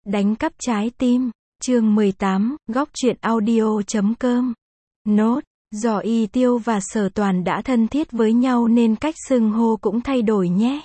Đánh cắp trái tim, chương 18, góc truyện audio.com. Nốt, do Y Tiêu và Sở Toàn đã thân thiết với nhau nên cách xưng hô cũng thay đổi nhé.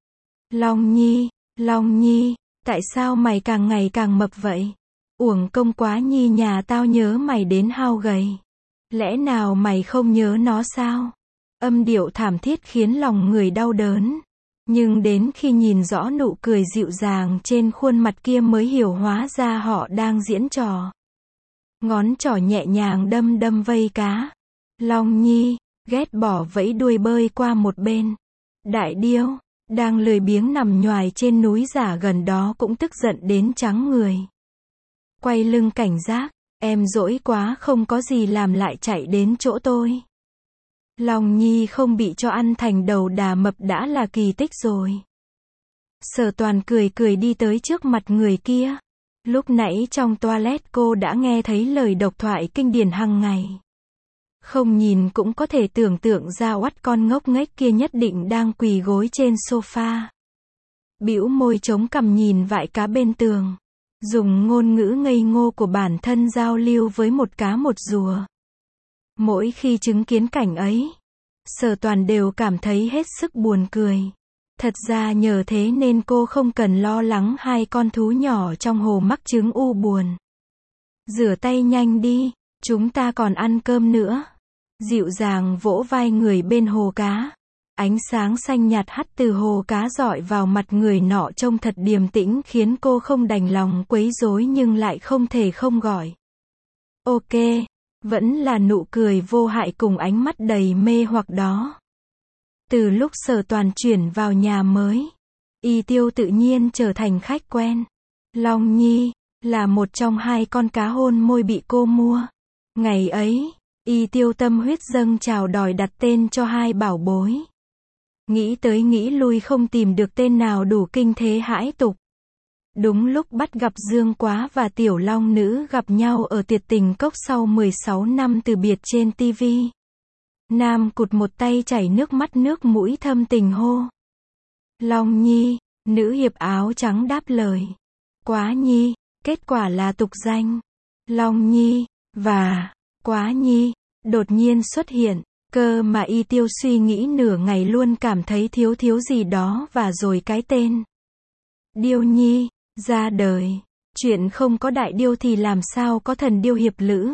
Long Nhi, tại sao mày càng ngày càng mập vậy? Uổng công quá Nhi, nhà tao nhớ mày đến hao gầy. Lẽ nào mày không nhớ nó sao? Âm điệu thảm thiết khiến lòng người đau đớn. Nhưng đến khi nhìn rõ nụ cười dịu dàng trên khuôn mặt kia mới hiểu hóa ra họ đang diễn trò. Ngón trỏ nhẹ nhàng đâm vây cá. Long Nhi, ghét bỏ vẫy đuôi bơi qua một bên. Đại điêu, đang lười biếng nằm nhoài trên núi giả gần đó cũng tức giận đến trắng người. Quay lưng cảnh giác, em dỗi quá không có gì làm lại chạy đến chỗ tôi. Long Nhi không bị cho ăn thành đầu đà mập đã là kỳ tích rồi. Sở Toàn cười đi tới trước mặt người kia. Lúc nãy trong toilet cô đã nghe thấy lời độc thoại kinh điển hàng ngày. Không nhìn cũng có thể tưởng tượng ra oắt con ngốc nghếch kia nhất định đang quỳ gối trên sofa. Bĩu môi chống cằm nhìn vại cá bên tường. Dùng ngôn ngữ ngây ngô của bản thân giao lưu với một cá một rùa. Mỗi khi chứng kiến cảnh ấy, Sở Toàn đều cảm thấy hết sức buồn cười. Thật ra nhờ thế nên cô không cần lo lắng hai con thú nhỏ trong hồ mắc chứng u buồn. Rửa tay nhanh đi, chúng ta còn ăn cơm nữa. Dịu dàng vỗ vai người bên hồ cá. Ánh sáng xanh nhạt hắt từ hồ cá rọi vào mặt người nọ trông thật điềm tĩnh khiến cô không đành lòng quấy rối nhưng lại không thể không gọi. Ok. Vẫn là nụ cười vô hại cùng ánh mắt đầy mê hoặc đó. Từ lúc Sở Toàn chuyển vào nhà mới, Y Tiêu tự nhiên trở thành khách quen. Long Nhi là một trong hai con cá hôn môi bị cô mua. Ngày ấy, Y Tiêu tâm huyết dâng trào đòi đặt tên cho hai bảo bối. Nghĩ tới nghĩ lui không tìm được tên nào đủ kinh thế hãi tục. Đúng lúc bắt gặp Dương Quá và Tiểu Long Nữ gặp nhau ở tiệc tình cốc sau 16 năm từ biệt trên TV. Nam cụt một tay chảy nước mắt nước mũi thâm tình hô. Long Nhi, nữ hiệp áo trắng đáp lời. Quá Nhi, kết quả là tục danh. Long Nhi, và Quá Nhi, đột nhiên xuất hiện. Cơ mà Y Tiêu suy nghĩ nửa ngày luôn cảm thấy thiếu gì đó và rồi cái tên. Điêu Nhi ra đời. Chuyện không có đại điêu thì làm sao có thần điêu hiệp lữ.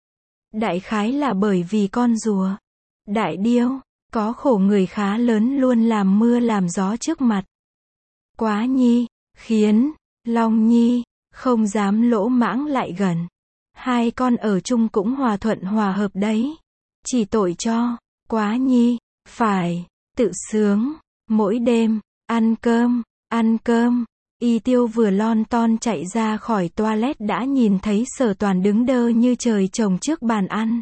Đại khái là bởi vì con rùa. Đại điêu, có khổ người khá lớn luôn làm mưa làm gió trước mặt. Quá Nhi, khiến Long Nhi không dám lỗ mãng lại gần. Hai con ở chung cũng hòa thuận hòa hợp đấy. Chỉ tội cho Quá Nhi phải tự sướng mỗi đêm ăn cơm. Y Tiêu vừa lon ton chạy ra khỏi toilet đã nhìn thấy Sở Toàn đứng đơ như trời trồng trước bàn ăn.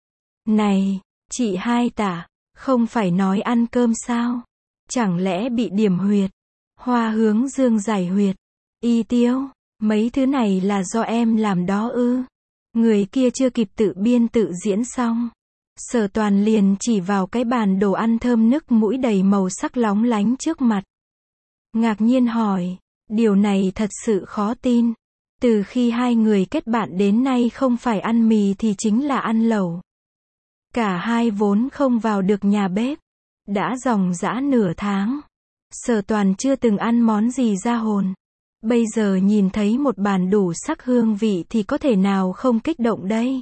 Này, chị Hai Tả, không phải nói ăn cơm sao? Chẳng lẽ bị điểm huyệt? Hoa hướng dương giải huyệt. Y Tiêu, mấy thứ này là do em làm đó ư? Người kia chưa kịp tự biên tự diễn xong. Sở Toàn liền chỉ vào cái bàn đồ ăn thơm nức mũi đầy màu sắc lóng lánh trước mặt. Ngạc nhiên hỏi, điều này thật sự khó tin. Từ khi hai người kết bạn đến nay không phải ăn mì thì chính là ăn lẩu. Cả hai vốn không vào được nhà bếp. Đã dòng dã nửa tháng. Sở Toàn chưa từng ăn món gì ra hồn. Bây giờ nhìn thấy một bàn đủ sắc hương vị thì có thể nào không kích động đây?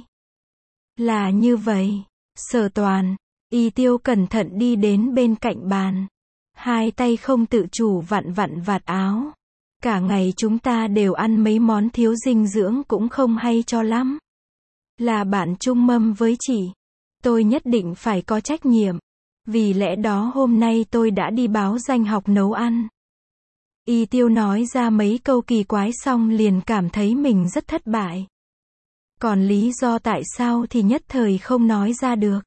Là như vậy. Sở Toàn, Y Tiêu cẩn thận đi đến bên cạnh bàn. Hai tay không tự chủ vặn vạt áo. Cả ngày chúng ta đều ăn mấy món thiếu dinh dưỡng cũng không hay cho lắm. Là bạn chung mâm với chị. Tôi nhất định phải có trách nhiệm. Vì lẽ đó hôm nay tôi đã đi báo danh học nấu ăn. Y Tiêu nói ra mấy câu kỳ quái xong liền cảm thấy mình rất thất bại. Còn lý do tại sao thì nhất thời không nói ra được.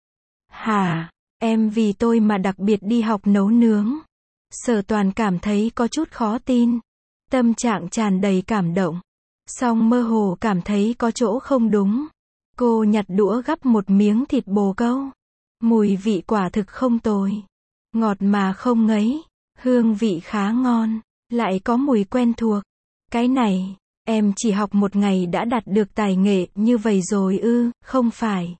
Hả, em vì tôi mà đặc biệt đi học nấu nướng. Sở Toàn cảm thấy có chút khó tin. Tâm trạng tràn đầy cảm động. Song mơ hồ cảm thấy có chỗ không đúng. Cô nhặt đũa gắp một miếng thịt bồ câu. Mùi vị quả thực không tồi. Ngọt mà không ngấy. Hương vị khá ngon. Lại có mùi quen thuộc. Cái này, em chỉ học một ngày đã đạt được tài nghệ như vậy rồi ư, không phải.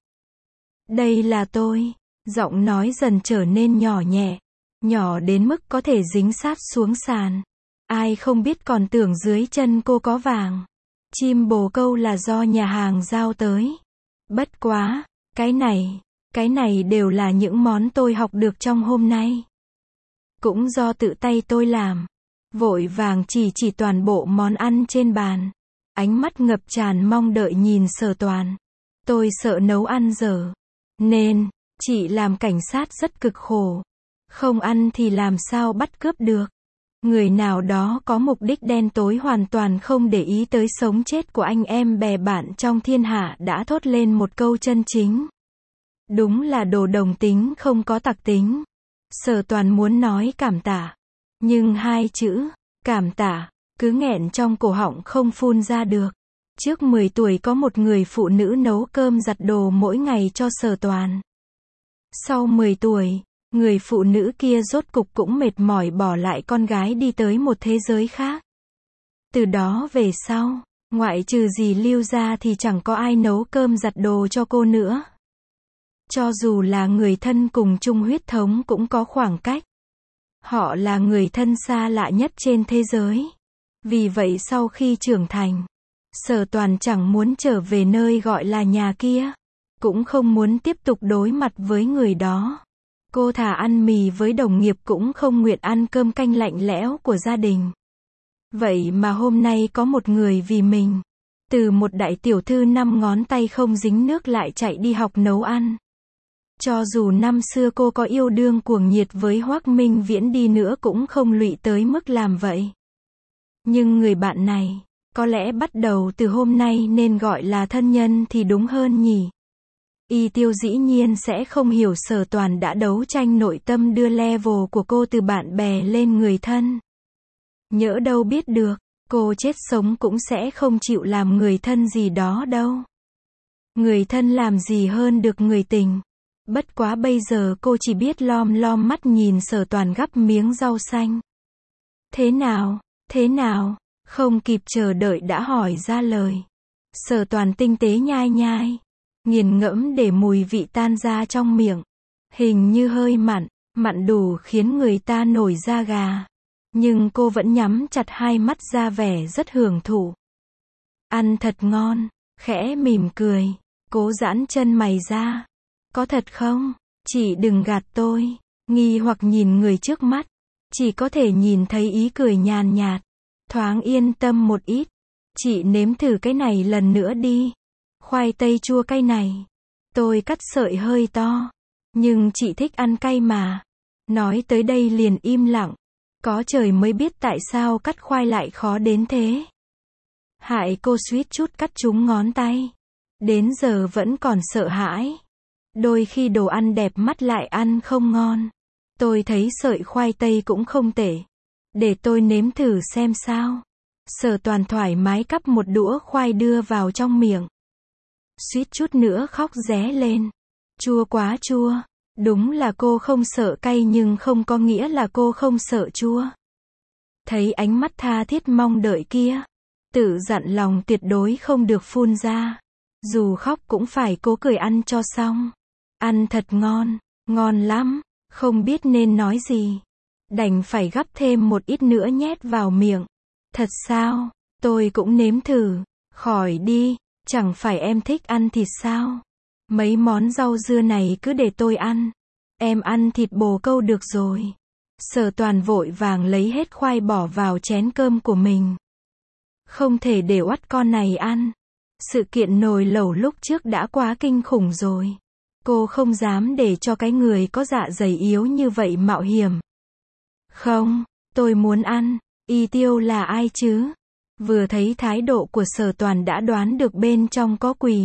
Đây là tôi. Giọng nói dần trở nên nhỏ nhẹ. Nhỏ đến mức có thể dính sát xuống sàn. Ai không biết còn tưởng dưới chân cô có vàng. Chim bồ câu là do nhà hàng giao tới. Bất quá, cái này đều là những món tôi học được trong hôm nay. Cũng do tự tay tôi làm. Vội vàng chỉ toàn bộ món ăn trên bàn. Ánh mắt ngập tràn mong đợi nhìn Sở Toàn. Tôi sợ nấu ăn dở. Nên, chị làm cảnh sát rất cực khổ. Không ăn thì làm sao bắt cướp được. Người nào đó có mục đích đen tối hoàn toàn không để ý tới sống chết của anh em bè bạn trong thiên hạ đã thốt lên một câu chân chính. Đúng là đồ đồng tính không có tặc tính. Sở Toàn muốn nói cảm tạ. Nhưng hai chữ, cảm tạ, cứ nghẹn trong cổ họng không phun ra được. Trước 10 tuổi có một người phụ nữ nấu cơm giặt đồ mỗi ngày cho Sở Toàn. Sau 10 tuổi, người phụ nữ kia rốt cục cũng mệt mỏi bỏ lại con gái đi tới một thế giới khác. Từ đó về sau, ngoại trừ dì Lưu ra thì chẳng có ai nấu cơm giặt đồ cho cô nữa. Cho dù là người thân cùng chung huyết thống cũng có khoảng cách. Họ là người thân xa lạ nhất trên thế giới. Vì vậy sau khi trưởng thành, Sở Toàn chẳng muốn trở về nơi gọi là nhà kia. Cũng không muốn tiếp tục đối mặt với người đó. Cô thà ăn mì với đồng nghiệp cũng không nguyện ăn cơm canh lạnh lẽo của gia đình. Vậy mà hôm nay có một người vì mình. Từ một đại tiểu thư 5 ngón tay không dính nước lại chạy đi học nấu ăn. Cho dù năm xưa cô có yêu đương cuồng nhiệt với Hoắc Minh Viễn đi nữa cũng không lụy tới mức làm vậy. Nhưng người bạn này, có lẽ bắt đầu từ hôm nay nên gọi là thân nhân thì đúng hơn nhỉ. Y Tiêu dĩ nhiên sẽ không hiểu Sở Toàn đã đấu tranh nội tâm đưa level của cô từ bạn bè lên người thân. Nhỡ đâu biết được, cô chết sống cũng sẽ không chịu làm người thân gì đó đâu. Người thân làm gì hơn được người tình. Bất quá bây giờ cô chỉ biết lom lom mắt nhìn Sở Toàn gắp miếng rau xanh. Thế nào, không kịp chờ đợi đã hỏi ra lời. Sở Toàn tinh tế nhai nhai. Nghiền ngẫm để mùi vị tan ra trong miệng. Hình như hơi mặn đủ khiến người ta nổi da gà. Nhưng cô vẫn nhắm chặt hai mắt ra vẻ rất hưởng thụ. Ăn thật ngon, khẽ mỉm cười, cố giãn chân mày ra. Có thật không? Chị đừng gạt tôi. Nghi hoặc nhìn người trước mắt. Chỉ có thể nhìn thấy ý cười nhàn nhạt. Thoáng yên tâm một ít. Chị nếm thử cái này lần nữa đi. Khoai tây chua cay này. Tôi cắt sợi hơi to. Nhưng chị thích ăn cay mà. Nói tới đây liền im lặng. Có trời mới biết tại sao cắt khoai lại khó đến thế. Hại cô suýt chút cắt trúng ngón tay. Đến giờ vẫn còn sợ hãi. Đôi khi đồ ăn đẹp mắt lại ăn không ngon. Tôi thấy sợi khoai tây cũng không tệ. Để tôi nếm thử xem sao. Sở Toàn thoải mái cắp một đũa khoai đưa vào trong miệng. Suýt chút nữa khóc ré lên. Chua quá chua. Đúng là cô không sợ cay nhưng không có nghĩa là cô không sợ chua. Thấy ánh mắt tha thiết mong đợi kia. Tự dặn lòng tuyệt đối không được phun ra. Dù khóc cũng phải cố cười ăn cho xong. Ăn thật ngon lắm. Không biết nên nói gì. Đành phải gắp thêm một ít nữa nhét vào miệng. Thật sao? Tôi cũng nếm thử. Khỏi đi. Chẳng phải em thích ăn thịt sao? Mấy món rau dưa này cứ để tôi ăn. Em ăn thịt bồ câu được rồi. Sở Toàn vội vàng lấy hết khoai bỏ vào chén cơm của mình. Không thể để oắt con này ăn. Sự kiện nồi lẩu lúc trước đã quá kinh khủng rồi. Cô không dám để cho cái người có dạ dày yếu như vậy mạo hiểm. Không, tôi muốn ăn. Y Tiêu là ai chứ? Vừa thấy thái độ của Sở Toàn đã đoán được bên trong có quỷ.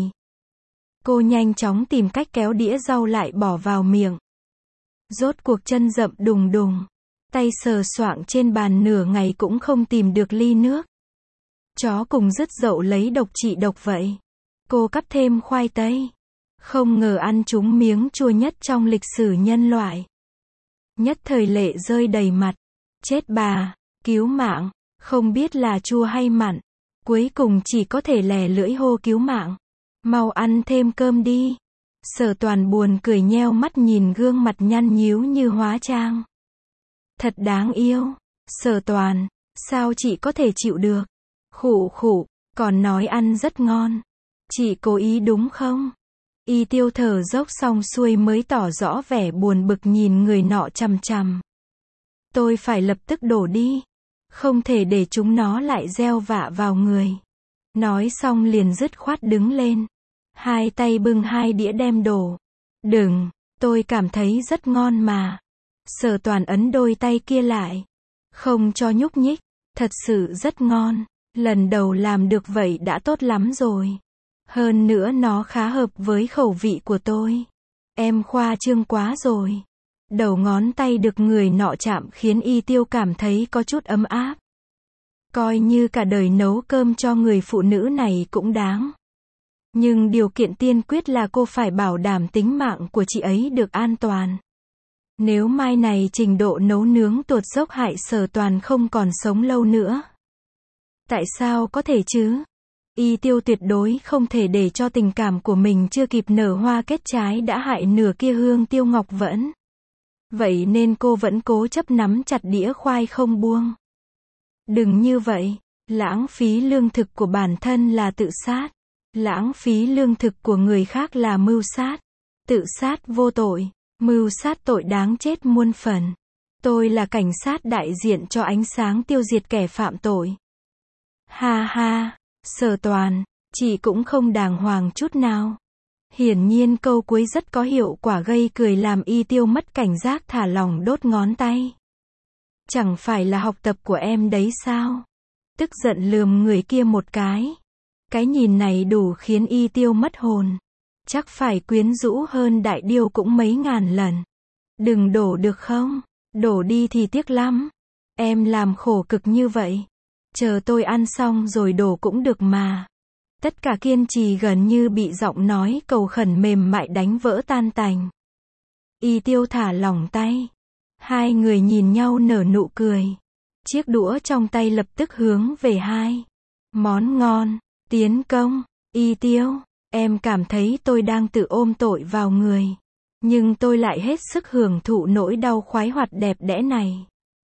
Cô nhanh chóng tìm cách kéo đĩa rau lại bỏ vào miệng. Rốt cuộc chân rậm đùng đùng. Tay sờ soạng trên bàn nửa ngày cũng không tìm được ly nước. Chó cùng dứt dậu lấy độc trị độc vậy. Cô cắt thêm khoai tây. Không ngờ ăn trúng miếng chua nhất trong lịch sử nhân loại. Nhất thời lệ rơi đầy mặt. Chết bà, cứu mạng. Không biết là chua hay mặn. Cuối cùng chỉ có thể lè lưỡi hô cứu mạng. Mau ăn thêm cơm đi. Sở Toàn buồn cười nheo mắt nhìn gương mặt nhăn nhíu như hóa trang. Thật đáng yêu. Sở Toàn, sao chị có thể chịu được? Khụ khụ, còn nói ăn rất ngon. Chị cố ý đúng không? Y Tiêu thở dốc xong xuôi mới tỏ rõ vẻ buồn bực nhìn người nọ chằm chằm. Tôi phải lập tức đổ đi. Không thể để chúng nó lại gieo vạ vào người. Nói xong liền dứt khoát đứng lên. Hai tay bưng hai đĩa đem đổ. Đừng, tôi cảm thấy rất ngon mà. Sở Toàn ấn đôi tay kia lại. Không cho nhúc nhích. Thật sự rất ngon. Lần đầu làm được vậy đã tốt lắm rồi. Hơn nữa nó khá hợp với khẩu vị của tôi. Em khoa trương quá rồi. Đầu ngón tay được người nọ chạm khiến Y Tiêu cảm thấy có chút ấm áp. Coi như cả đời nấu cơm cho người phụ nữ này cũng đáng. Nhưng điều kiện tiên quyết là cô phải bảo đảm tính mạng của chị ấy được an toàn. Nếu mai này trình độ nấu nướng tụt dốc hại Sở Toàn không còn sống lâu nữa. Tại sao có thể chứ? Y Tiêu tuyệt đối không thể để cho tình cảm của mình chưa kịp nở hoa kết trái đã hại nửa kia hương tiêu ngọc vẫn. Vậy nên cô vẫn cố chấp nắm chặt đĩa khoai không buông. Đừng như vậy. Lãng phí lương thực của bản thân là tự sát. Lãng phí lương thực của người khác là mưu sát. Tự sát vô tội. Mưu sát tội đáng chết muôn phần. Tôi là cảnh sát đại diện cho ánh sáng tiêu diệt kẻ phạm tội. Ha ha. Sở Toàn, chị cũng không đàng hoàng chút nào. Hiển nhiên câu cuối rất có hiệu quả gây cười làm Y Tiêu mất cảnh giác thả lỏng đốt ngón tay. Chẳng phải là học tập của em đấy sao? Tức giận lườm người kia một cái. Cái nhìn này đủ khiến Y Tiêu mất hồn. Chắc phải quyến rũ hơn đại điêu cũng mấy ngàn lần. Đừng đổ được không? Đổ đi thì tiếc lắm. Em làm khổ cực như vậy. Chờ tôi ăn xong rồi đổ cũng được mà. Tất cả kiên trì gần như bị giọng nói cầu khẩn mềm mại đánh vỡ tan tành. Y Tiêu thả lỏng tay. Hai người nhìn nhau nở nụ cười. Chiếc đũa trong tay lập tức hướng về hai món ngon. Tiến công. Y Tiêu, em cảm thấy tôi đang tự ôm tội vào người. Nhưng tôi lại hết sức hưởng thụ nỗi đau khoái hoạt đẹp đẽ này.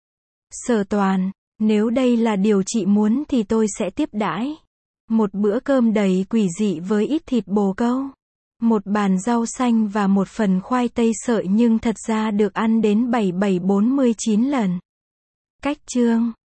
Sở Toàn, nếu đây là điều chị muốn thì tôi sẽ tiếp đãi. Một bữa cơm đầy quỷ dị với ít thịt bồ câu. Một bàn rau xanh và một phần khoai tây sợi nhưng thật ra được ăn đến 7749 lần. Cách chương